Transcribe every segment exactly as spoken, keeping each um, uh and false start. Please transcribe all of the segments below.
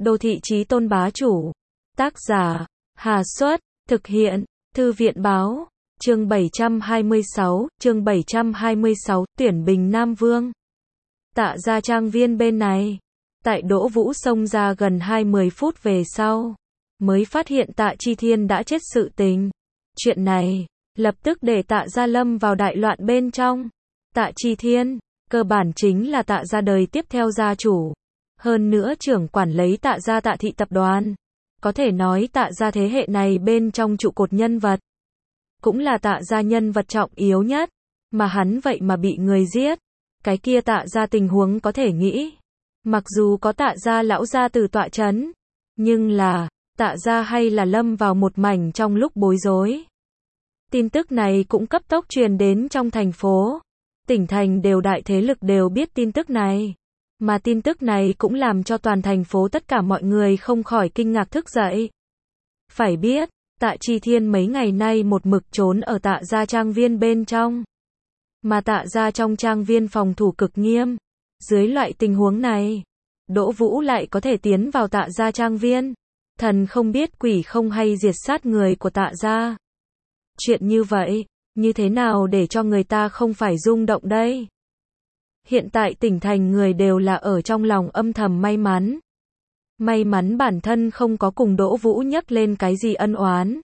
Đô thị chí tôn bá chủ. Tác giả, Hà Xuất, thực hiện, Thư viện báo, chương bảy trăm hai mươi sáu, chương bảy trăm hai mươi sáu, tuyển Bình Nam Vương. Tạ gia trang viên bên này, tại Đỗ Vũ xông ra gần hai mươi phút về sau, mới phát hiện Tạ Chi Thiên đã chết sự tình. Chuyện này, lập tức để Tạ gia lâm vào đại loạn bên trong. Tạ Chi Thiên, cơ bản chính là Tạ gia đời tiếp theo gia chủ. Hơn nữa trưởng quản lấy Tạ gia Tạ thị tập đoàn. Có thể nói Tạ gia thế hệ này bên trong trụ cột nhân vật. Cũng là Tạ gia nhân vật trọng yếu nhất. Mà hắn vậy mà bị người giết. Cái kia Tạ gia tình huống có thể nghĩ. Mặc dù có Tạ gia lão gia tử tọa chấn. Nhưng là, Tạ gia hay là lâm vào một mảnh trong lúc bối rối. Tin tức này cũng cấp tốc truyền đến trong thành phố. Tỉnh thành đều đại thế lực đều biết tin tức này. Mà tin tức này cũng làm cho toàn thành phố tất cả mọi người không khỏi kinh ngạc thức dậy. Phải biết, Tạ Chi Thiên mấy ngày nay một mực trốn ở Tạ gia trang viên bên trong. Mà Tạ gia trong trang viên phòng thủ cực nghiêm. Dưới loại tình huống này, Đỗ Vũ lại có thể tiến vào Tạ gia trang viên. Thần không biết quỷ không hay diệt sát người của Tạ gia. Chuyện như vậy, như thế nào để cho người ta không phải rung động đây? Hiện tại tỉnh thành người đều là ở trong lòng âm thầm may mắn. May mắn bản thân không có cùng Đỗ Vũ nhắc lên cái gì ân oán.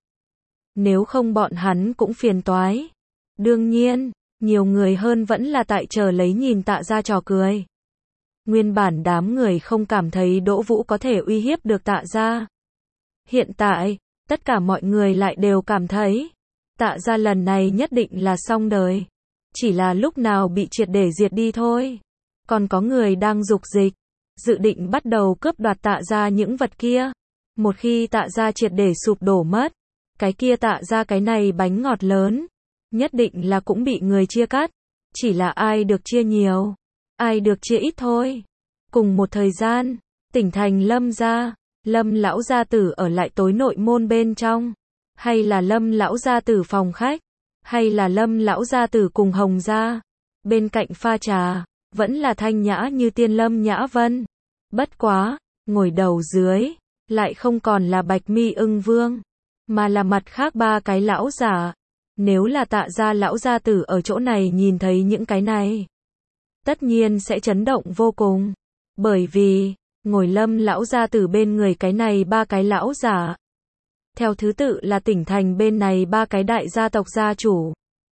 Nếu không bọn hắn cũng phiền toái. Đương nhiên, nhiều người hơn vẫn là tại chờ lấy nhìn Tạ gia trò cười. Nguyên bản đám người không cảm thấy Đỗ Vũ có thể uy hiếp được Tạ gia. Hiện tại, tất cả mọi người lại đều cảm thấy Tạ gia lần này nhất định là xong đời. Chỉ là lúc nào bị triệt để diệt đi thôi. Còn có người đang dục dịch, dự định bắt đầu cướp đoạt Tạ gia những vật kia. Một khi Tạ gia triệt để sụp đổ mất, cái kia Tạ gia cái này bánh ngọt lớn, nhất định là cũng bị người chia cắt. Chỉ là ai được chia nhiều, ai được chia ít thôi. Cùng một thời gian, tỉnh thành Lâm gia, Lâm lão gia tử ở lại tối nội môn bên trong. Hay là Lâm lão gia tử phòng khách, hay là Lâm lão gia tử cùng Hồng gia. Bên cạnh pha trà, vẫn là thanh nhã như tiên Lâm Nhã Vân. Bất quá, ngồi đầu dưới, lại không còn là Bạch Mi Ưng Vương, mà là mặt khác ba cái lão giả. Nếu là Tạ gia lão gia tử ở chỗ này nhìn thấy những cái này, tất nhiên sẽ chấn động vô cùng. Bởi vì, ngồi Lâm lão gia tử bên người cái này ba cái lão giả. Theo thứ tự là tỉnh thành bên này ba cái đại gia tộc gia chủ.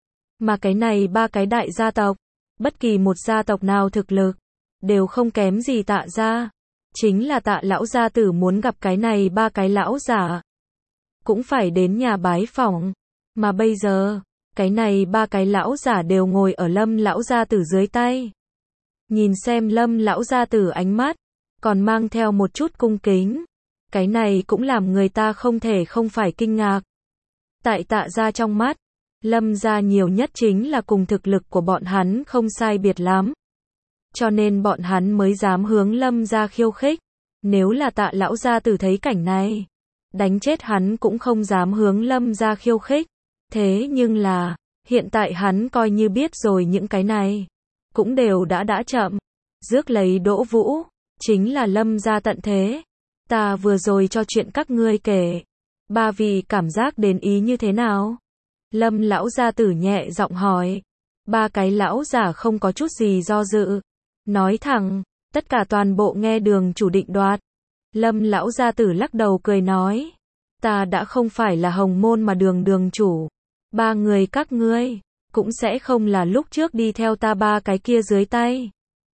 Mà cái này ba cái đại gia tộc, bất kỳ một gia tộc nào thực lực, đều không kém gì Tạ gia. Chính là Tạ lão gia tử muốn gặp cái này ba cái lão giả, cũng phải đến nhà bái phỏng. Mà bây giờ, cái này ba cái lão giả đều ngồi ở Lâm lão gia tử dưới tay. Nhìn xem Lâm lão gia tử ánh mắt, còn mang theo một chút cung kính. Cái này cũng làm người ta không thể không phải kinh ngạc. Tại Tạ gia trong mắt, Lâm gia nhiều nhất chính là cùng thực lực của bọn hắn không sai biệt lắm. Cho nên bọn hắn mới dám hướng Lâm gia khiêu khích. Nếu là Tạ lão gia tử thấy cảnh này, đánh chết hắn cũng không dám hướng Lâm gia khiêu khích. Thế nhưng là, hiện tại hắn coi như biết rồi những cái này, cũng đều đã đã chậm. Rước lấy Đỗ Vũ, chính là Lâm gia tận thế. Ta vừa rồi cho chuyện các ngươi kể, ba vị cảm giác đến ý như thế nào? Lâm lão gia tử nhẹ giọng hỏi. Ba cái lão giả không có chút gì do dự, nói thẳng, tất cả toàn bộ nghe Đường chủ định đoạt. Lâm lão gia tử lắc đầu cười nói, ta đã không phải là Hồng môn mà Đường đường chủ. Ba người các ngươi, cũng sẽ không là lúc trước đi theo ta ba cái kia dưới tay.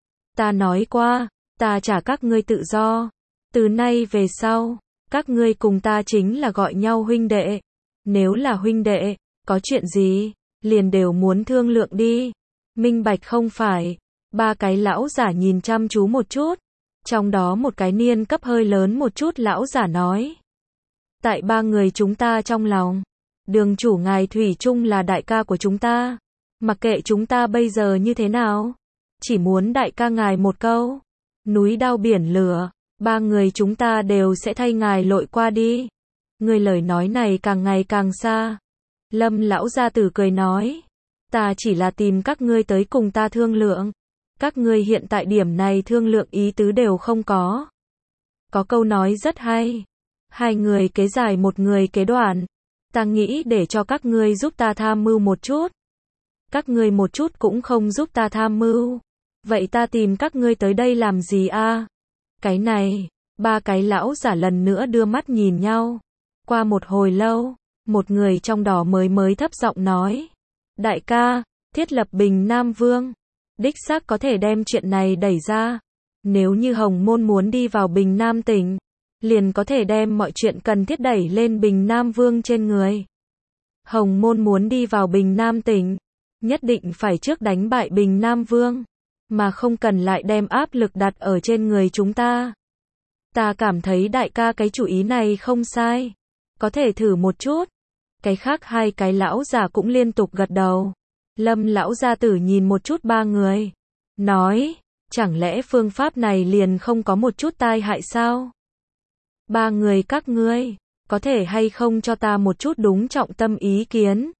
Ta nói qua, ta trả các ngươi tự do. Từ nay về sau, các ngươi cùng ta chính là gọi nhau huynh đệ. Nếu là huynh đệ, có chuyện gì, liền đều muốn thương lượng đi. Minh bạch không phải? Ba cái lão giả nhìn chăm chú một chút. Trong đó một cái niên cấp hơi lớn một chút lão giả nói. Tại ba người chúng ta trong lòng, Đường chủ ngài thủy chung là đại ca của chúng ta. Mặc kệ chúng ta bây giờ như thế nào, chỉ muốn đại ca ngài một câu. Núi đao biển lửa, ba người chúng ta đều sẽ thay ngài lội qua đi. Người lời nói này càng ngày càng xa. Lâm lão gia tử cười nói, ta chỉ là tìm các ngươi tới cùng ta thương lượng. Các ngươi hiện tại điểm này thương lượng ý tứ đều không có. Có câu nói rất hay. Hai người kế dài một người kế đoạn. Ta nghĩ để cho các ngươi giúp ta tham mưu một chút. Các ngươi một chút cũng không giúp ta tham mưu. Vậy ta tìm các ngươi tới đây làm gì a? Cái này, ba cái lão giả lần nữa đưa mắt nhìn nhau. Qua một hồi lâu, một người trong đó mới mới thấp giọng nói. Đại ca, thiết lập Bình Nam Vương. Đích xác có thể đem chuyện này đẩy ra. Nếu như Hồng Môn muốn đi vào Bình Nam tỉnh, liền có thể đem mọi chuyện cần thiết đẩy lên Bình Nam Vương trên người. Hồng Môn muốn đi vào Bình Nam tỉnh, nhất định phải trước đánh bại Bình Nam Vương, mà không cần lại đem áp lực đặt ở trên người chúng ta. Ta cảm thấy đại ca cái chủ ý này không sai. Có thể thử một chút. Cái khác hai cái lão già cũng liên tục gật đầu. Lâm lão gia tử nhìn một chút ba người. Nói, chẳng lẽ phương pháp này liền không có một chút tai hại sao? Ba người các ngươi, có thể hay không cho ta một chút đúng trọng tâm ý kiến?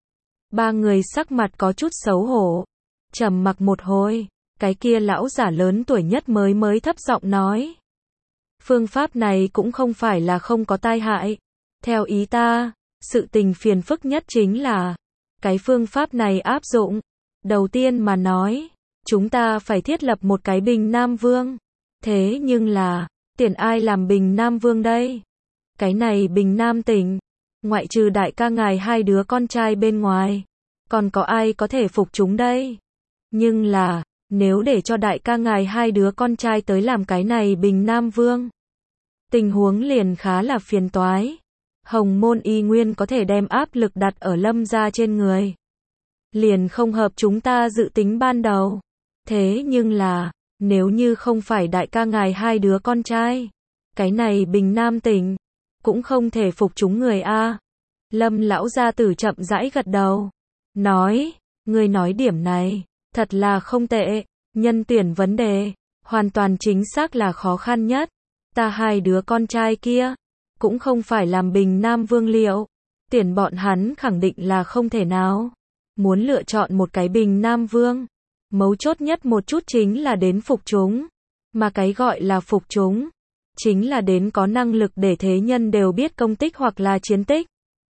Ba người sắc mặt có chút xấu hổ. Trầm mặc một hồi, cái kia lão giả lớn tuổi nhất mới mới thấp giọng nói. Phương pháp này cũng không phải là không có tai hại. Theo ý ta, sự tình phiền phức nhất chính là cái phương pháp này áp dụng. Đầu tiên mà nói, chúng ta phải thiết lập một cái Bình Nam Vương. Thế nhưng là, tiền ai làm Bình Nam Vương đây? Cái này Bình Nam tỉnh, ngoại trừ đại ca ngài hai đứa con trai bên ngoài, còn có ai có thể phục chúng đây? Nhưng là, nếu để cho đại ca ngài hai đứa con trai tới làm cái này Bình Nam Vương, tình huống liền khá là phiền toái. Hồng Môn y nguyên có thể đem áp lực đặt ở Lâm gia trên người. Liền không hợp chúng ta dự tính ban đầu. Thế nhưng là, nếu như không phải đại ca ngài hai đứa con trai, cái này Bình Nam tỉnh, cũng không thể phục chúng người a. Lâm lão gia tử chậm rãi gật đầu. Nói, ngươi nói điểm này, thật là không tệ. Nhân tuyển vấn đề, hoàn toàn chính xác là khó khăn nhất. Ta hai đứa con trai kia, cũng không phải làm Bình Nam Vương liệu. Tuyển bọn hắn khẳng định là không thể nào. Muốn lựa chọn một cái Bình Nam Vương, mấu chốt nhất một chút chính là đến phục chúng. Mà cái gọi là phục chúng, chính là đến có năng lực để thế nhân đều biết công tích hoặc là chiến tích.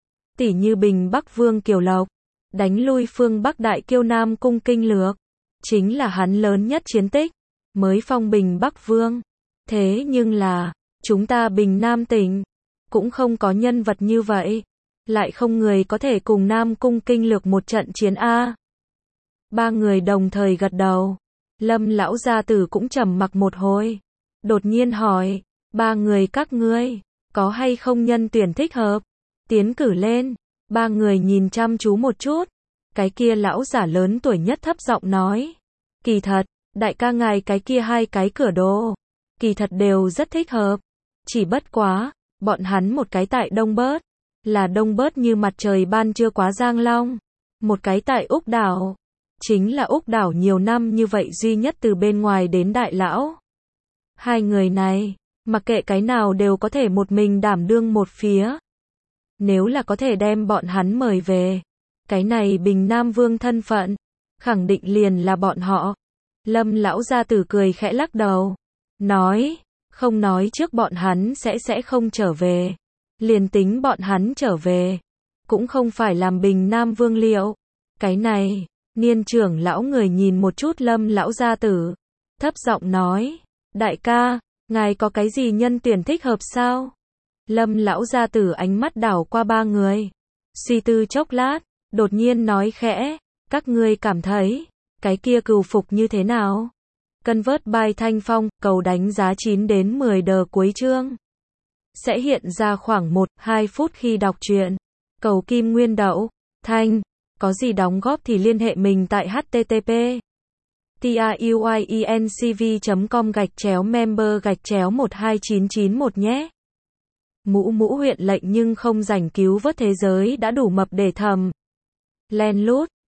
Tỷ như Bình Bắc Vương Kiều Lộc, đánh lui phương Bắc Đại Kiêu Nam Cung Kinh Lược, chính là hắn lớn nhất chiến tích, mới phong Bình Bắc Vương. Thế nhưng là, chúng ta Bình Nam tỉnh, cũng không có nhân vật như vậy. Lại không người có thể cùng Nam Cung Kinh Lược một trận chiến A. Ba người đồng thời gật đầu. Lâm lão gia tử cũng trầm mặc một hồi. Đột nhiên hỏi, ba người các ngươi, có hay không nhân tuyển thích hợp? Tiến cử lên. Ba người nhìn chăm chú một chút. Cái kia lão giả lớn tuổi nhất thấp giọng nói. Kỳ thật, đại ca ngài cái kia hai cái cửa đồ, kỳ thật đều rất thích hợp. Chỉ bất quá, bọn hắn một cái tại Đông Bớt, là Đông Bớt như mặt trời ban trưa quá Giang Long. Một cái tại Úc Đảo, chính là Úc Đảo nhiều năm như vậy duy nhất từ bên ngoài đến đại lão. Hai người này, mặc kệ cái nào đều có thể một mình đảm đương một phía. Nếu là có thể đem bọn hắn mời về, cái này Bình Nam Vương thân phận, khẳng định liền là bọn họ. Lâm lão gia tử cười khẽ lắc đầu, nói, không nói trước bọn hắn sẽ sẽ không trở về. Liền tính bọn hắn trở về, cũng không phải làm Bình Nam Vương liệu. Cái này, niên trưởng lão người nhìn một chút Lâm lão gia tử, thấp giọng nói, đại ca, ngài có cái gì nhân tuyển thích hợp sao? Lâm lão gia tử ánh mắt đảo qua ba người, suy tư chốc lát, đột nhiên nói khẽ, các ngươi cảm thấy, cái kia cừu phục như thế nào? Convert by Thanh Phong, cầu đánh giá chín đến mười đờ cuối chương. Sẽ hiện ra khoảng một đến hai phút khi đọc truyện. Cầu Kim Nguyên Đậu, Thanh, có gì đóng góp thì liên hệ mình tại http truyencv chấm com gạch chéo member gạch chéo một hai chín chín một nhé. Mũ mũ huyện lệnh nhưng không rảnh cứu vớt thế giới đã đủ mập để thầm. Len lút.